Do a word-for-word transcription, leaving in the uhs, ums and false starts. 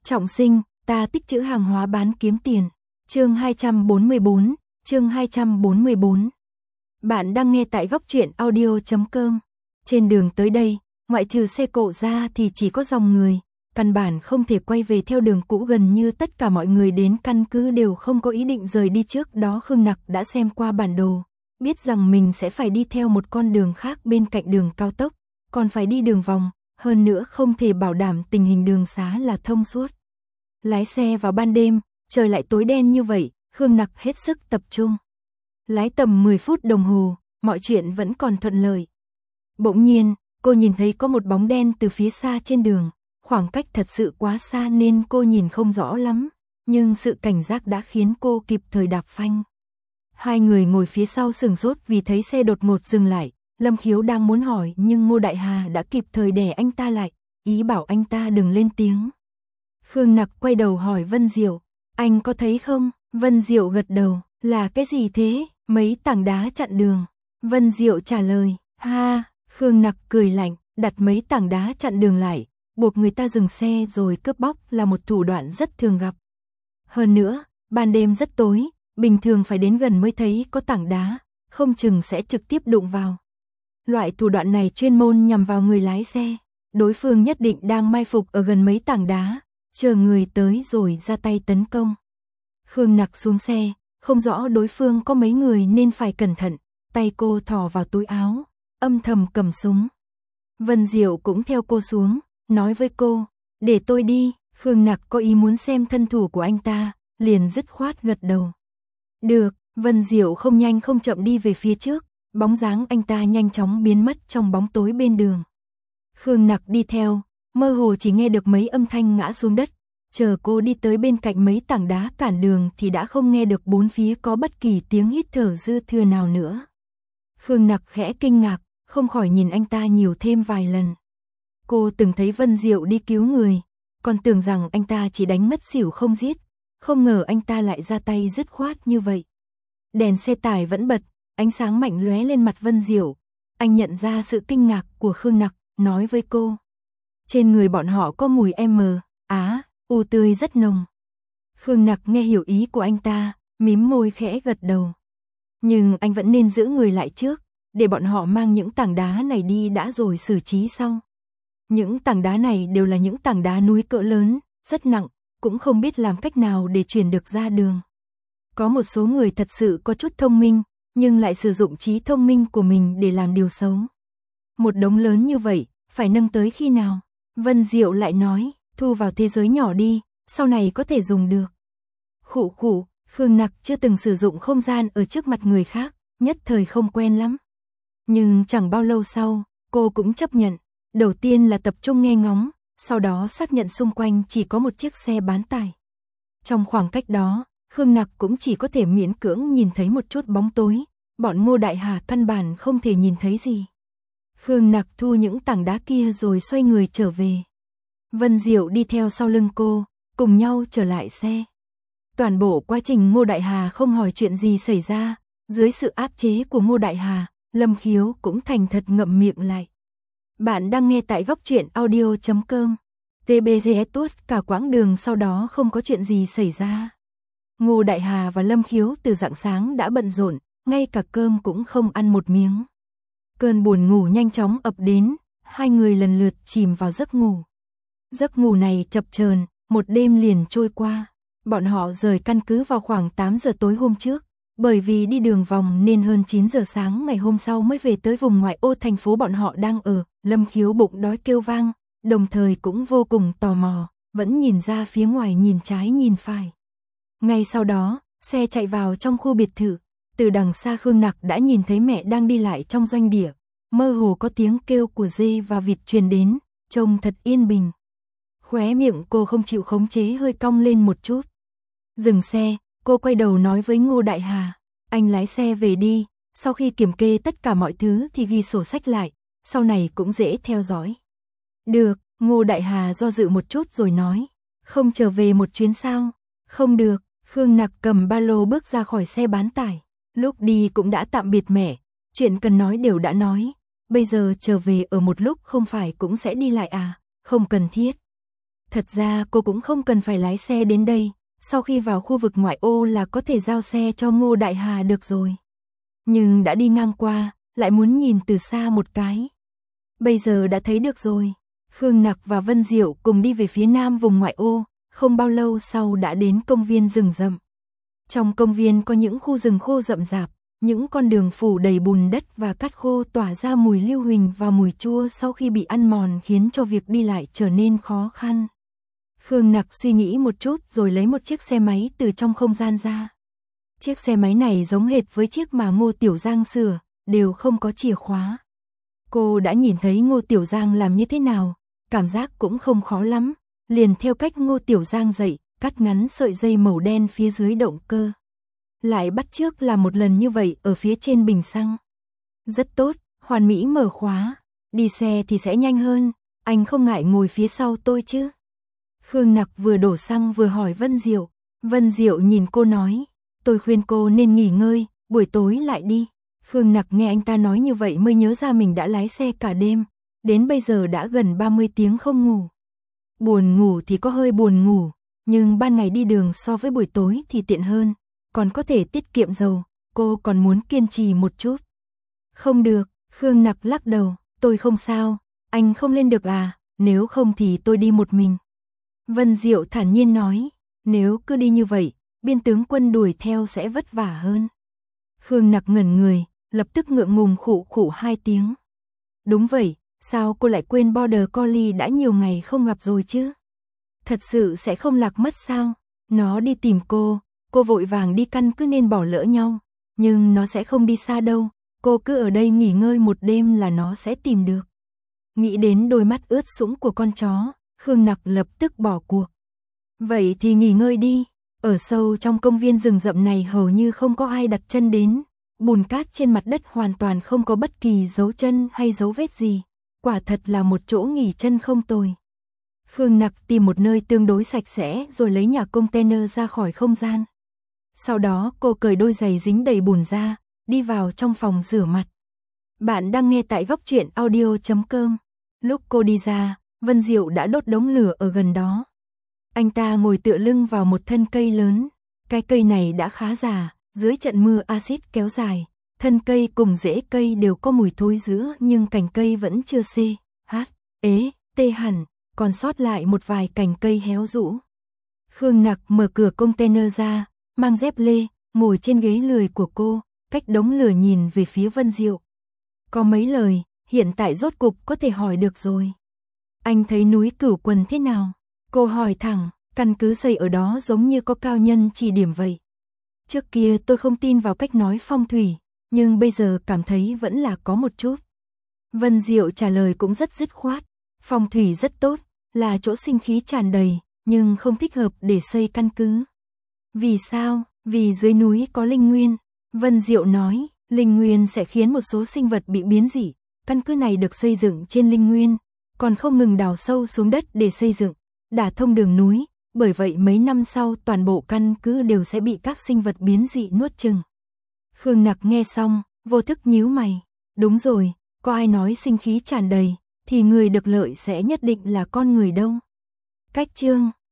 Trọng sinh, ta tích trữ hàng hóa bán kiếm tiền. Chương hai trăm bốn mươi bốn, chương hai trăm bốn mươi bốn. Bạn đang nghe tại góc truyện audio chấm com. Trên đường tới đây, ngoại trừ xe cộ ra thì chỉ có dòng người, căn bản không thể quay về theo đường cũ, gần như tất cả mọi người đến căn cứ đều không có ý định rời đi. Trước đó Khương Nặc đã xem qua bản đồ, biết rằng mình sẽ phải đi theo một con đường khác bên cạnh đường cao tốc, còn phải đi đường vòng, hơn nữa không thể bảo đảm tình hình đường xá là thông suốt. Lái xe vào ban đêm, trời lại tối đen như vậy, Khương Nặc hết sức tập trung. Lái tầm mười phút đồng hồ, mọi chuyện vẫn còn thuận lợi. Bỗng nhiên, cô nhìn thấy có một bóng đen từ phía xa trên đường, khoảng cách thật sự quá xa nên cô nhìn không rõ lắm, nhưng sự cảnh giác đã khiến cô kịp thời đạp phanh. Hai người ngồi phía sau sửng sốt vì thấy xe đột ngột dừng lại. Lâm Khiếu đang muốn hỏi nhưng Ngô Đại Hà đã kịp thời đè anh ta lại, ý bảo anh ta đừng lên tiếng. Khương Nặc quay đầu hỏi Vân Diệu, anh có thấy không? Vân Diệu gật đầu, là cái gì thế? Mấy tảng đá chặn đường. Vân Diệu trả lời, ha, Khương Nặc cười lạnh, đặt mấy tảng đá chặn đường lại, buộc người ta dừng xe rồi cướp bóc là một thủ đoạn rất thường gặp. Hơn nữa, ban đêm rất tối, bình thường phải đến gần mới thấy có tảng đá, không chừng sẽ trực tiếp đụng vào. Loại thủ đoạn này chuyên môn nhằm vào người lái xe, đối phương nhất định đang mai phục ở gần mấy tảng đá, chờ người tới rồi ra tay tấn công. Khương Nặc xuống xe, không rõ đối phương có mấy người nên phải cẩn thận, tay cô thò vào túi áo, âm thầm cầm súng. Vân Diệu cũng theo cô xuống, nói với cô, để tôi đi. Khương Nặc có ý muốn xem thân thủ của anh ta, liền dứt khoát gật đầu. Được, Vân Diệu không nhanh không chậm đi về phía trước, bóng dáng anh ta nhanh chóng biến mất trong bóng tối bên đường. Khương Nặc đi theo, mơ hồ chỉ nghe được mấy âm thanh ngã xuống đất, chờ cô đi tới bên cạnh mấy tảng đá cản đường thì đã không nghe được bốn phía có bất kỳ tiếng hít thở dư thừa nào nữa. Khương Nặc khẽ kinh ngạc, không khỏi nhìn anh ta nhiều thêm vài lần. Cô từng thấy Vân Diệu đi cứu người, còn tưởng rằng anh ta chỉ đánh ngất xỉu không giết, không ngờ anh ta lại ra tay dứt khoát như vậy. Đèn xe tải vẫn bật, ánh sáng mạnh lóe lên mặt Vân Diệu. Anh nhận ra sự kinh ngạc của Khương Nặc, nói với cô. Trên người bọn họ có mùi M, á, u tươi rất nồng. Khương Nặc nghe hiểu ý của anh ta, mím môi khẽ gật đầu. Nhưng anh vẫn nên giữ người lại trước, để bọn họ mang những tảng đá này đi đã rồi xử trí sau. Những tảng đá này đều là những tảng đá núi cỡ lớn, rất nặng, cũng không biết làm cách nào để chuyển được ra đường. Có một số người thật sự có chút thông minh, nhưng lại sử dụng trí thông minh của mình để làm điều xấu. Một đống lớn như vậy, phải nâng tới khi nào? Vân Diệu lại nói, thu vào thế giới nhỏ đi, sau này có thể dùng được. Khụ khụ, Khương Nặc chưa từng sử dụng không gian ở trước mặt người khác, nhất thời không quen lắm. Nhưng chẳng bao lâu sau, cô cũng chấp nhận. Đầu tiên là tập trung nghe ngóng, sau đó xác nhận xung quanh chỉ có một chiếc xe bán tải. Trong khoảng cách đó, Khương Nặc cũng chỉ có thể miễn cưỡng nhìn thấy một chút bóng tối, bọn Ngô Đại Hà căn bản không thể nhìn thấy gì. Khương Nặc thu những tảng đá kia rồi xoay người trở về. Vân Diệu đi theo sau lưng cô, cùng nhau trở lại xe. Toàn bộ quá trình Ngô Đại Hà không hỏi chuyện gì xảy ra, dưới sự áp chế của Ngô Đại Hà, Lâm Khiếu cũng thành thật ngậm miệng lại. Bạn đang nghe tại góc truyện audio chấm com. tê bê giê tuốt cả quãng đường sau đó không có chuyện gì xảy ra. Ngô Đại Hà và Lâm Khiếu từ rạng sáng đã bận rộn, ngay cả cơm cũng không ăn một miếng. Cơn buồn ngủ nhanh chóng ập đến, hai người lần lượt chìm vào giấc ngủ. Giấc ngủ này chập chờn, một đêm liền trôi qua. Bọn họ rời căn cứ vào khoảng tám giờ tối hôm trước, bởi vì đi đường vòng nên hơn chín giờ sáng ngày hôm sau mới về tới vùng ngoại ô thành phố bọn họ đang ở. Lâm Khiếu bụng đói kêu vang, đồng thời cũng vô cùng tò mò, vẫn nhìn ra phía ngoài nhìn trái nhìn phải. Ngay sau đó, xe chạy vào trong khu biệt thự, từ đằng xa Khương Nặc đã nhìn thấy mẹ đang đi lại trong doanh địa, mơ hồ có tiếng kêu của dê và vịt truyền đến, trông thật yên bình. Khóe miệng cô không chịu khống chế hơi cong lên một chút. Dừng xe, cô quay đầu nói với Ngô Đại Hà, anh lái xe về đi, sau khi kiểm kê tất cả mọi thứ thì ghi sổ sách lại, sau này cũng dễ theo dõi. Được, Ngô Đại Hà do dự một chút rồi nói, không trở về một chuyến sao? Không được, Khương Nặc cầm ba lô bước ra khỏi xe bán tải, lúc đi cũng đã tạm biệt mẹ, chuyện cần nói đều đã nói, bây giờ trở về ở một lúc không phải cũng sẽ đi lại à, không cần thiết. Thật ra cô cũng không cần phải lái xe đến đây, sau khi vào khu vực ngoại ô là có thể giao xe cho Ngô Đại Hà được rồi. Nhưng đã đi ngang qua, lại muốn nhìn từ xa một cái. Bây giờ đã thấy được rồi. Khương Nặc và Vân Diệu cùng đi về phía nam vùng ngoại ô, không bao lâu sau đã đến công viên rừng rậm. Trong công viên có những khu rừng khô rậm rạp, những con đường phủ đầy bùn đất và cát khô tỏa ra mùi lưu huỳnh và mùi chua sau khi bị ăn mòn khiến cho việc đi lại trở nên khó khăn. Khương Nặc suy nghĩ một chút rồi lấy một chiếc xe máy từ trong không gian ra. Chiếc xe máy này giống hệt với chiếc mà Ngô Tiểu Giang sửa, đều không có chìa khóa. Cô đã nhìn thấy Ngô Tiểu Giang làm như thế nào, cảm giác cũng không khó lắm, liền theo cách Ngô Tiểu Giang dạy, cắt ngắn sợi dây màu đen phía dưới động cơ. Lại bắt chước làm một lần như vậy ở phía trên bình xăng. Rất tốt, hoàn mỹ mở khóa, đi xe thì sẽ nhanh hơn, anh không ngại ngồi phía sau tôi chứ? Khương Nặc vừa đổ xăng vừa hỏi Vân Diệu. Vân Diệu nhìn cô nói, tôi khuyên cô nên nghỉ ngơi, buổi tối lại đi. Khương Nặc nghe anh ta nói như vậy mới nhớ ra mình đã lái xe cả đêm, đến bây giờ đã gần ba mươi tiếng không ngủ. Buồn ngủ thì có hơi buồn ngủ, nhưng ban ngày đi đường so với buổi tối thì tiện hơn, còn có thể tiết kiệm dầu, cô còn muốn kiên trì một chút. Không được, Khương Nặc lắc đầu, tôi không sao, anh không lên được à, nếu không thì tôi đi một mình. Vân Diệu thản nhiên nói, nếu cứ đi như vậy, biên tướng quân đuổi theo sẽ vất vả hơn. Khương Nặc ngẩn người, lập tức ngượng ngùng khụ khụ hai tiếng. Đúng vậy, sao cô lại quên Border Collie đã nhiều ngày không gặp rồi chứ? Thật sự sẽ không lạc mất sao? Nó đi tìm cô, cô vội vàng đi căn cứ nên bỏ lỡ nhau. Nhưng nó sẽ không đi xa đâu, cô cứ ở đây nghỉ ngơi một đêm là nó sẽ tìm được. Nghĩ đến đôi mắt ướt sũng của con chó, Khương Nặc lập tức bỏ cuộc. Vậy thì nghỉ ngơi đi, ở sâu trong công viên rừng rậm này hầu như không có ai đặt chân đến. Bùn cát trên mặt đất hoàn toàn không có bất kỳ dấu chân hay dấu vết gì, quả thật là một chỗ nghỉ chân không tồi. Khương Nặc tìm một nơi tương đối sạch sẽ rồi lấy nhà container ra khỏi không gian. Sau đó cô cởi đôi giày dính đầy bùn ra, đi vào trong phòng rửa mặt. Bạn đang nghe tại góc truyện audio chấm com. Lúc cô đi ra, Vân Diệu đã đốt đống lửa ở gần đó. Anh ta ngồi tựa lưng vào một thân cây lớn. Cái cây này đã khá già, dưới trận mưa axit kéo dài, thân cây cùng rễ cây đều có mùi thối dữ nhưng cành cây vẫn chưa xê, hát, ế, tê hẳn, còn sót lại một vài cành cây héo rũ. Khương Nặc mở cửa container ra, mang dép lê, ngồi trên ghế lười của cô, cách đống lửa nhìn về phía Vân Diệu. Có mấy lời, hiện tại rốt cục có thể hỏi được rồi. Anh thấy núi Cửu Quần thế nào? Cô hỏi thẳng, căn cứ xây ở đó giống như có cao nhân chỉ điểm vậy. Trước kia tôi không tin vào cách nói phong thủy, nhưng bây giờ cảm thấy vẫn là có một chút. Vân Diệu trả lời cũng rất dứt khoát, phong thủy rất tốt, là chỗ sinh khí tràn đầy, nhưng không thích hợp để xây căn cứ. Vì sao? Vì dưới núi có linh nguyên. Vân Diệu nói, linh nguyên sẽ khiến một số sinh vật bị biến dị, căn cứ này được xây dựng trên linh nguyên, còn không ngừng đào sâu xuống đất để xây dựng, đả thông đường núi. Bởi vậy mấy năm sau toàn bộ căn cứ đều sẽ bị các sinh vật biến dị nuốt chừng. Khương Nặc nghe xong, vô thức nhíu mày. Đúng rồi, có ai nói sinh khí tràn đầy, thì người được lợi sẽ nhất định là con người đâu. Cách chương